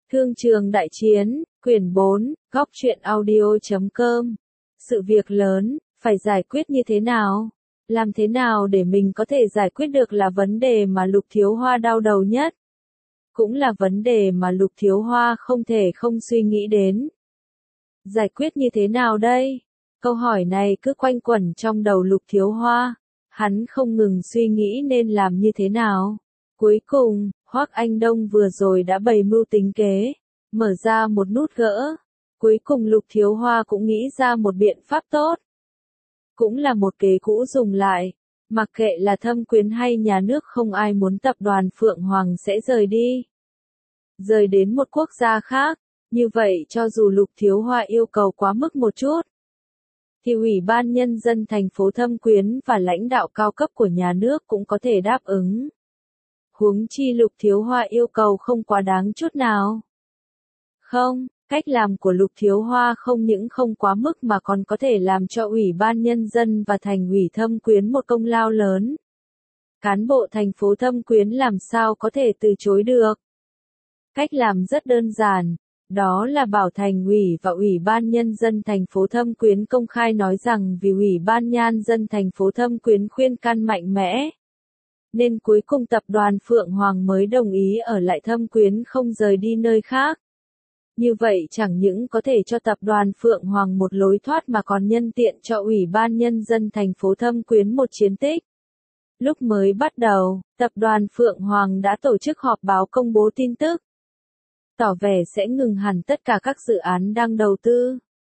Thương trường đại chiến, quyển 4, góc truyện audio.com. Sự việc lớn, phải giải quyết như thế nào? Làm thế nào để mình có thể giải quyết được là vấn đề mà Lục Thiếu Hoa đau đầu nhất. Cũng là vấn đề mà Lục Thiếu Hoa không thể không suy nghĩ đến. Giải quyết như thế nào đây? Câu hỏi này cứ quanh quẩn trong đầu Lục Thiếu Hoa. Hắn không ngừng suy nghĩ nên làm như thế nào. Cuối cùng, Hoắc Anh Đông vừa rồi đã bày mưu tính kế, mở ra một nút gỡ. Cuối cùng Lục Thiếu Hoa cũng nghĩ ra một biện pháp tốt. Cũng là một kế cũ dùng lại. Mặc kệ là Thâm Quyến hay nhà nước, không ai muốn tập đoàn Phượng Hoàng sẽ rời đi. Rời đến một quốc gia khác. Như vậy cho dù Lục Thiếu Hoa yêu cầu quá mức một chút, thì Ủy ban Nhân dân thành phố Thâm Quyến và lãnh đạo cao cấp của nhà nước cũng có thể đáp ứng. Huống chi Lục Thiếu Hoa yêu cầu không quá đáng chút nào. Không, cách làm của Lục Thiếu Hoa không những không quá mức mà còn có thể làm cho Ủy ban Nhân dân và Thành ủy Thâm Quyến một công lao lớn. Cán bộ thành phố Thâm Quyến làm sao có thể từ chối được. Cách làm rất đơn giản. Đó là bảo Thành ủy và Ủy ban Nhân dân thành phố Thâm Quyến công khai nói rằng vì Ủy ban Nhân dân thành phố Thâm Quyến khuyên can mạnh mẽ, nên cuối cùng tập đoàn Phượng Hoàng mới đồng ý ở lại Thâm Quyến không rời đi nơi khác. Như vậy chẳng những có thể cho tập đoàn Phượng Hoàng một lối thoát mà còn nhân tiện cho Ủy ban Nhân dân thành phố Thâm Quyến một chiến tích. Lúc mới bắt đầu, tập đoàn Phượng Hoàng đã tổ chức họp báo công bố tin tức, tỏ vẻ sẽ ngừng hẳn tất cả các dự án đang đầu tư.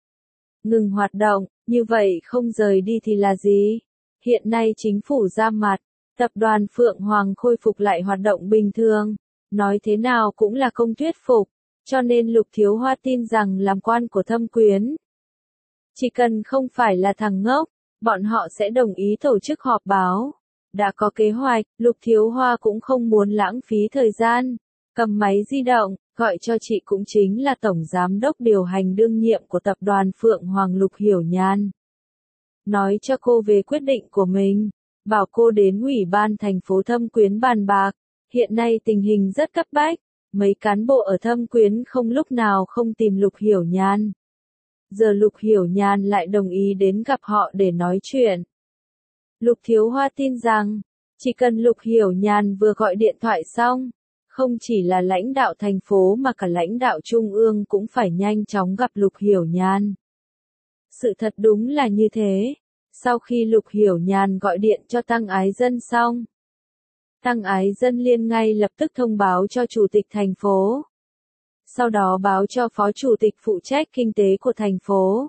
Ngừng hoạt động, như vậy không rời đi thì là gì? Hiện nay chính phủ ra mặt, tập đoàn Phượng Hoàng khôi phục lại hoạt động bình thường. Nói thế nào cũng là không thuyết phục, cho nên Lục Thiếu Hoa tin rằng làm quan của Thâm Quyến, chỉ cần không phải là thằng ngốc, bọn họ sẽ đồng ý tổ chức họp báo. Đã có kế hoạch, Lục Thiếu Hoa cũng không muốn lãng phí thời gian. Cầm máy di động, gọi cho chị cũng chính là Tổng Giám đốc điều hành đương nhiệm của tập đoàn Phượng Hoàng Lục Hiểu Nhan. Nói cho cô về quyết định của mình, bảo cô đến Ủy ban thành phố Thâm Quyến bàn bạc. Hiện nay tình hình rất cấp bách, mấy cán bộ ở Thâm Quyến không lúc nào không tìm Lục Hiểu Nhan. Giờ Lục Hiểu Nhan lại đồng ý đến gặp họ để nói chuyện. Lục Thiếu Hoa tin rằng, chỉ cần Lục Hiểu Nhan vừa gọi điện thoại xong, không chỉ là lãnh đạo thành phố mà cả lãnh đạo trung ương cũng phải nhanh chóng gặp Lục Hiểu Nhan. Sự thật đúng là như thế. Sau khi Lục Hiểu Nhan gọi điện cho Tăng Ái Dân xong, Tăng Ái Dân liền ngay lập tức thông báo cho Chủ tịch thành phố. Sau đó báo cho Phó Chủ tịch phụ trách kinh tế của thành phố.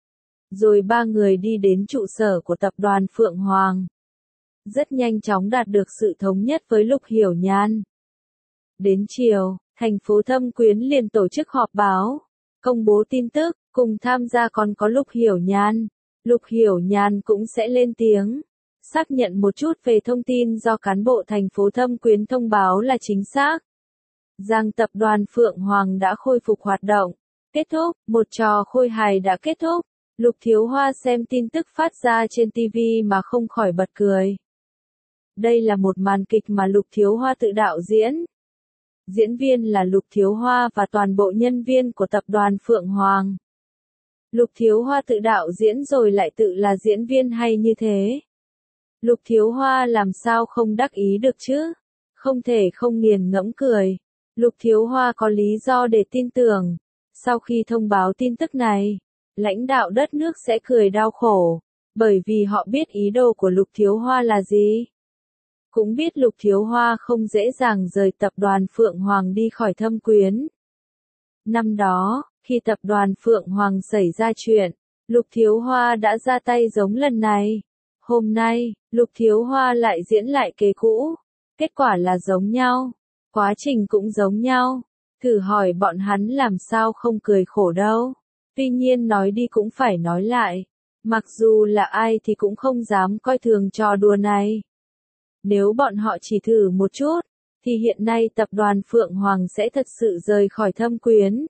Rồi ba người đi đến trụ sở của tập đoàn Phượng Hoàng. Rất nhanh chóng đạt được sự thống nhất với Lục Hiểu Nhan. Đến chiều, thành phố Thâm Quyến liền tổ chức họp báo, công bố tin tức, cùng tham gia còn có Lục Hiểu Nhan. Lục Hiểu Nhan cũng sẽ lên tiếng, xác nhận một chút về thông tin do cán bộ thành phố Thâm Quyến thông báo là chính xác. Rằng tập đoàn Phượng Hoàng đã khôi phục hoạt động. Kết thúc, một trò khôi hài đã kết thúc. Lục Thiếu Hoa xem tin tức phát ra trên TV mà không khỏi bật cười. Đây là một màn kịch mà Lục Thiếu Hoa tự đạo diễn. Diễn viên là Lục Thiếu Hoa và toàn bộ nhân viên của tập đoàn Phượng Hoàng. Lục Thiếu Hoa tự đạo diễn rồi lại tự là diễn viên hay như thế. Lục Thiếu Hoa làm sao không đắc ý được chứ? Không thể không nghiền ngẫm cười. Lục Thiếu Hoa có lý do để tin tưởng. Sau khi thông báo tin tức này, lãnh đạo đất nước sẽ cười đau khổ. Bởi vì họ biết ý đồ của Lục Thiếu Hoa là gì. Cũng biết Lục Thiếu Hoa không dễ dàng rời tập đoàn Phượng Hoàng đi khỏi Thâm Quyến. Năm đó, khi tập đoàn Phượng Hoàng xảy ra chuyện, Lục Thiếu Hoa đã ra tay giống lần này. Hôm nay, Lục Thiếu Hoa lại diễn lại kế cũ. Kết quả là giống nhau. Quá trình cũng giống nhau. Thử hỏi bọn hắn làm sao không cười khổ đâu. Tuy nhiên nói đi cũng phải nói lại. Mặc dù là ai thì cũng không dám coi thường trò đùa này. Nếu bọn họ chỉ thử một chút, thì hiện nay tập đoàn Phượng Hoàng sẽ thật sự rời khỏi Thâm Quyến.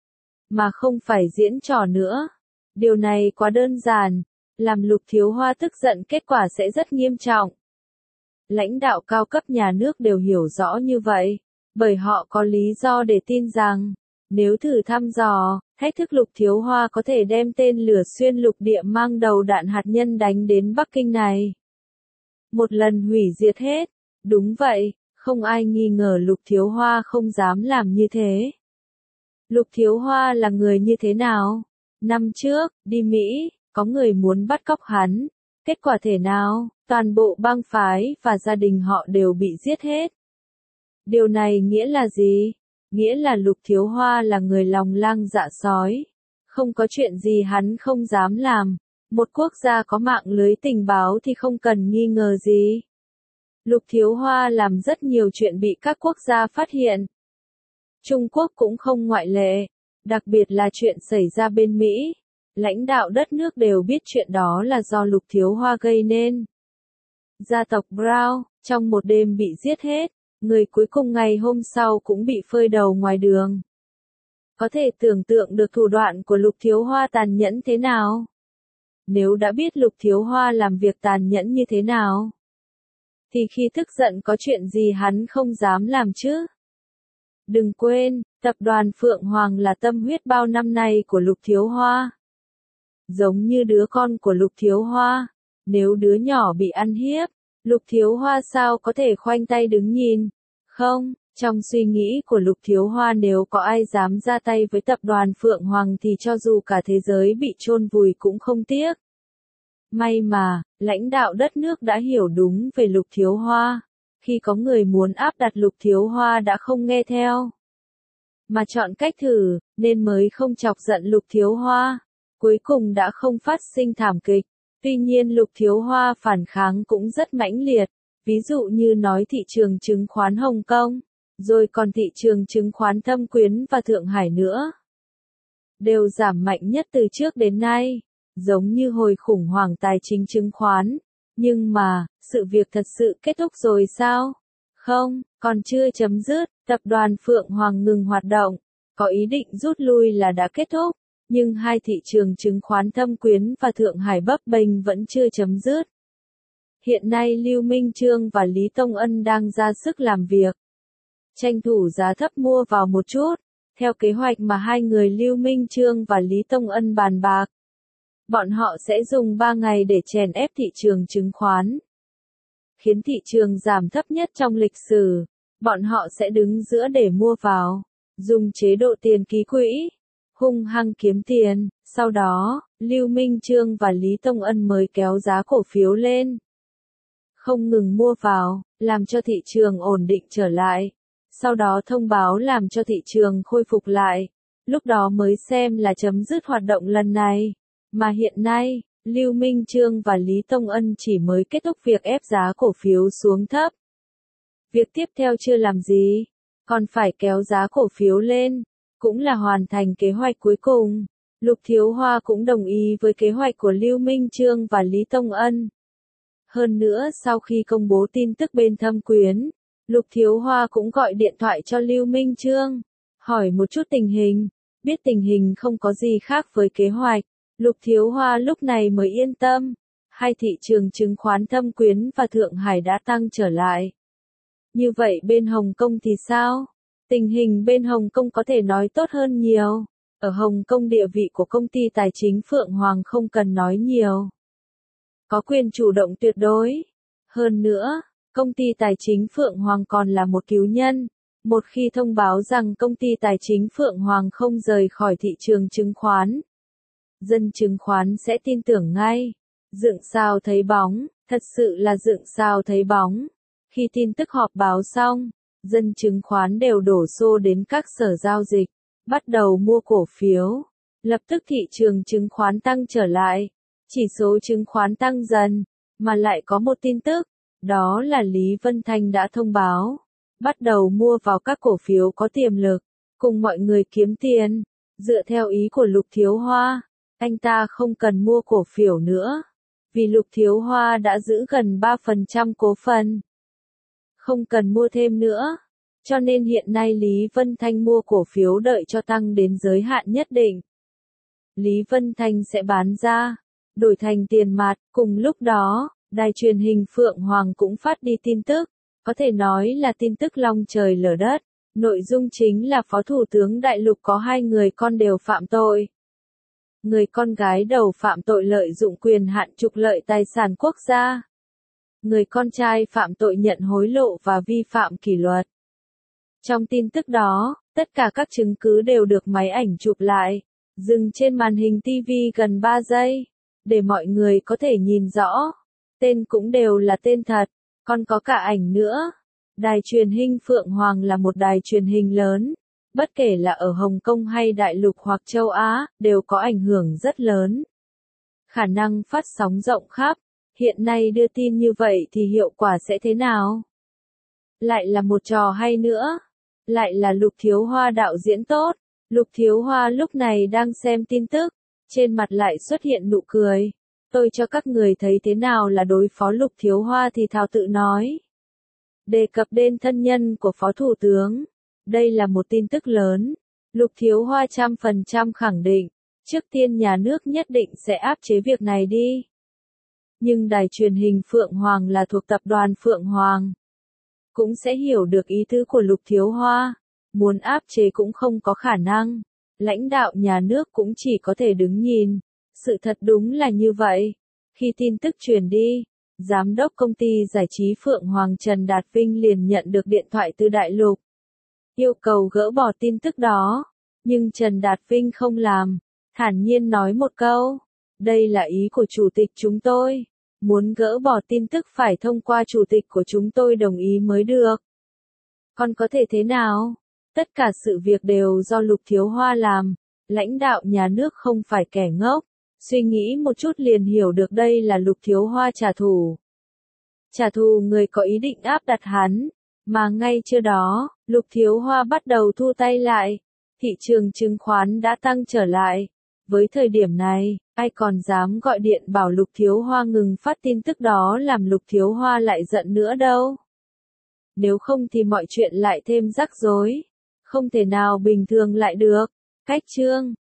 Mà không phải diễn trò nữa. Điều này quá đơn giản, làm Lục Thiếu Hoa tức giận, kết quả sẽ rất nghiêm trọng. Lãnh đạo cao cấp nhà nước đều hiểu rõ như vậy. Bởi họ có lý do để tin rằng, nếu thử thăm dò, thách thức Lục Thiếu Hoa có thể đem tên lửa xuyên lục địa mang đầu đạn hạt nhân đánh đến Bắc Kinh này. Một lần hủy diệt hết. Đúng vậy, không ai nghi ngờ Lục Thiếu Hoa không dám làm như thế. Lục Thiếu Hoa là người như thế nào? Năm trước, đi Mỹ, có người muốn bắt cóc hắn. Kết quả thế nào? Toàn bộ bang phái và gia đình họ đều bị giết hết. Điều này nghĩa là gì? Nghĩa là Lục Thiếu Hoa là người lòng lang dạ sói. Không có chuyện gì hắn không dám làm. Một quốc gia có mạng lưới tình báo thì không cần nghi ngờ gì. Lục Thiếu Hoa làm rất nhiều chuyện bị các quốc gia phát hiện. Trung Quốc cũng không ngoại lệ. Đặc biệt là chuyện xảy ra bên Mỹ. Lãnh đạo đất nước đều biết chuyện đó là do Lục Thiếu Hoa gây nên. Gia tộc Brown, trong một đêm bị giết hết. Người cuối cùng ngày hôm sau cũng bị phơi đầu ngoài đường. Có thể tưởng tượng được thủ đoạn của Lục Thiếu Hoa tàn nhẫn thế nào? Nếu đã biết Lục Thiếu Hoa làm việc tàn nhẫn như thế nào, thì khi tức giận có chuyện gì hắn không dám làm chứ? Đừng quên, tập đoàn Phượng Hoàng là tâm huyết bao năm nay của Lục Thiếu Hoa. Giống như đứa con của Lục Thiếu Hoa, nếu đứa nhỏ bị ăn hiếp, Lục Thiếu Hoa sao có thể khoanh tay đứng nhìn? Không, trong suy nghĩ của Lục Thiếu Hoa nếu có ai dám ra tay với tập đoàn Phượng Hoàng thì cho dù cả thế giới bị chôn vùi cũng không tiếc. May mà, lãnh đạo đất nước đã hiểu đúng về Lục Thiếu Hoa. Khi có người muốn áp đặt Lục Thiếu Hoa đã không nghe theo, mà chọn cách thử, nên mới không chọc giận Lục Thiếu Hoa. Cuối cùng đã không phát sinh thảm kịch. Tuy nhiên Lục Thiếu Hoa phản kháng cũng rất mãnh liệt. Ví dụ như nói thị trường chứng khoán Hồng Kông, rồi còn thị trường chứng khoán Thâm Quyến và Thượng Hải nữa, đều giảm mạnh nhất từ trước đến nay, giống như hồi khủng hoảng tài chính chứng khoán. Nhưng mà, sự việc thật sự kết thúc rồi sao? Không, còn chưa chấm dứt, tập đoàn Phượng Hoàng ngừng hoạt động, có ý định rút lui là đã kết thúc, nhưng hai thị trường chứng khoán Thâm Quyến và Thượng Hải bấp bênh vẫn chưa chấm dứt. Hiện nay Lưu Minh Chương và Lý Tông Ân đang ra sức làm việc, tranh thủ giá thấp mua vào một chút, theo kế hoạch mà hai người Lưu Minh Chương và Lý Tông Ân bàn bạc. Bọn họ sẽ dùng 3 ngày để chèn ép thị trường chứng khoán, khiến thị trường giảm thấp nhất trong lịch sử. Bọn họ sẽ đứng giữa để mua vào, dùng chế độ tiền ký quỹ, hung hăng kiếm tiền. Sau đó, Lưu Minh Chương và Lý Tông Ân mới kéo giá cổ phiếu lên, không ngừng mua vào, làm cho thị trường ổn định trở lại. Sau đó thông báo làm cho thị trường khôi phục lại. Lúc đó mới xem là chấm dứt hoạt động lần này. Mà hiện nay, Lưu Minh Chương và Lý Tông Ân chỉ mới kết thúc việc ép giá cổ phiếu xuống thấp. Việc tiếp theo chưa làm gì, còn phải kéo giá cổ phiếu lên, cũng là hoàn thành kế hoạch cuối cùng. Lục Thiếu Hoa cũng đồng ý với kế hoạch của Lưu Minh Chương và Lý Tông Ân. Hơn nữa sau khi công bố tin tức bên Thâm Quyến, Lục Thiếu Hoa cũng gọi điện thoại cho Lưu Minh Chương, hỏi một chút tình hình. Biết tình hình không có gì khác với kế hoạch, Lục Thiếu Hoa lúc này mới yên tâm. Hai thị trường chứng khoán Thâm Quyến và Thượng Hải đã tăng trở lại. Như vậy bên Hồng Kông thì sao? Tình hình bên Hồng Kông có thể nói tốt hơn nhiều. Ở Hồng Kông địa vị của công ty tài chính Phượng Hoàng không cần nói nhiều, có quyền chủ động tuyệt đối. Hơn nữa, công ty tài chính Phượng Hoàng còn là một cứu nhân. Một khi thông báo rằng công ty tài chính Phượng Hoàng không rời khỏi thị trường chứng khoán, dân chứng khoán sẽ tin tưởng ngay. Dựng sao thấy bóng, thật sự là dựng sao thấy bóng. Khi tin tức họp báo xong, dân chứng khoán đều đổ xô đến các sở giao dịch, bắt đầu mua cổ phiếu. Lập tức thị trường chứng khoán tăng trở lại, chỉ số chứng khoán tăng dần, mà lại có một tin tức, đó là Lý Vân Thanh đã thông báo, bắt đầu mua vào các cổ phiếu có tiềm lực, cùng mọi người kiếm tiền. Dựa theo ý của Lục Thiếu Hoa, anh ta không cần mua cổ phiếu nữa, vì Lục Thiếu Hoa đã giữ gần 3% cổ phần, không cần mua thêm nữa. Cho nên hiện nay Lý Vân Thanh mua cổ phiếu đợi cho tăng đến giới hạn nhất định, Lý Vân Thanh sẽ bán ra, đổi thành tiền mặt. Cùng lúc đó, đài truyền hình Phượng Hoàng cũng phát đi tin tức, có thể nói là tin tức long trời lở đất. Nội dung chính là Phó Thủ tướng Đại Lục có 2 người con đều phạm tội. Người con gái đầu phạm tội lợi dụng quyền hạn trục lợi tài sản quốc gia. Người con trai phạm tội nhận hối lộ và vi phạm kỷ luật. Trong tin tức đó, tất cả các chứng cứ đều được máy ảnh chụp lại, dừng trên màn hình TV gần 3 giây, để mọi người có thể nhìn rõ. Tên cũng đều là tên thật, còn có cả ảnh nữa. Đài truyền hình Phượng Hoàng là một đài truyền hình lớn, bất kể là ở Hồng Kông hay Đại Lục hoặc châu Á, đều có ảnh hưởng rất lớn. Khả năng phát sóng rộng khắp, hiện nay đưa tin như vậy thì hiệu quả sẽ thế nào? Lại là một trò hay nữa. Lại là Lục Thiếu Hoa đạo diễn tốt. Lục Thiếu Hoa lúc này đang xem tin tức, trên mặt lại xuất hiện nụ cười. Tôi cho các người thấy thế nào là đối phó Lục Thiếu Hoa thì Thảo tự nói. Đề cập đến thân nhân của Phó Thủ tướng. Đây là một tin tức lớn. Lục Thiếu Hoa 100% khẳng định, trước tiên nhà nước nhất định sẽ áp chế việc này đi. Nhưng đài truyền hình Phượng Hoàng là thuộc tập đoàn Phượng Hoàng. Cũng sẽ hiểu được ý tứ của Lục Thiếu Hoa. Muốn áp chế cũng không có khả năng. Lãnh đạo nhà nước cũng chỉ có thể đứng nhìn. Sự thật đúng là như vậy. Khi tin tức truyền đi, Giám đốc công ty giải trí Phượng Hoàng Trần Đạt Vinh liền nhận được điện thoại từ Đại Lục. Yêu cầu gỡ bỏ tin tức đó. Nhưng Trần Đạt Vinh không làm. Thản nhiên nói một câu. Đây là ý của chủ tịch chúng tôi. Muốn gỡ bỏ tin tức phải thông qua chủ tịch của chúng tôi đồng ý mới được. Còn có thể thế nào? Tất cả sự việc đều do Lục Thiếu Hoa làm. Lãnh đạo nhà nước không phải kẻ ngốc. Suy nghĩ một chút liền hiểu được đây là Lục Thiếu Hoa trả thù. Trả thù người có ý định áp đặt hắn. Mà ngay trước đó, Lục Thiếu Hoa bắt đầu thu tay lại. Thị trường chứng khoán đã tăng trở lại. Với thời điểm này, ai còn dám gọi điện bảo Lục Thiếu Hoa ngừng phát tin tức đó làm Lục Thiếu Hoa lại giận nữa đâu. Nếu không thì mọi chuyện lại thêm rắc rối. Không thể nào bình thường lại được. Cách chương